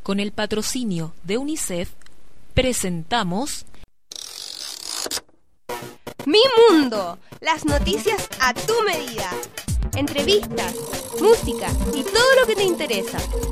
con el patrocinio de UNICEF, presentamos Mi Mundo, las noticias a tu medida. Entrevistas, música y todo lo que te interesa.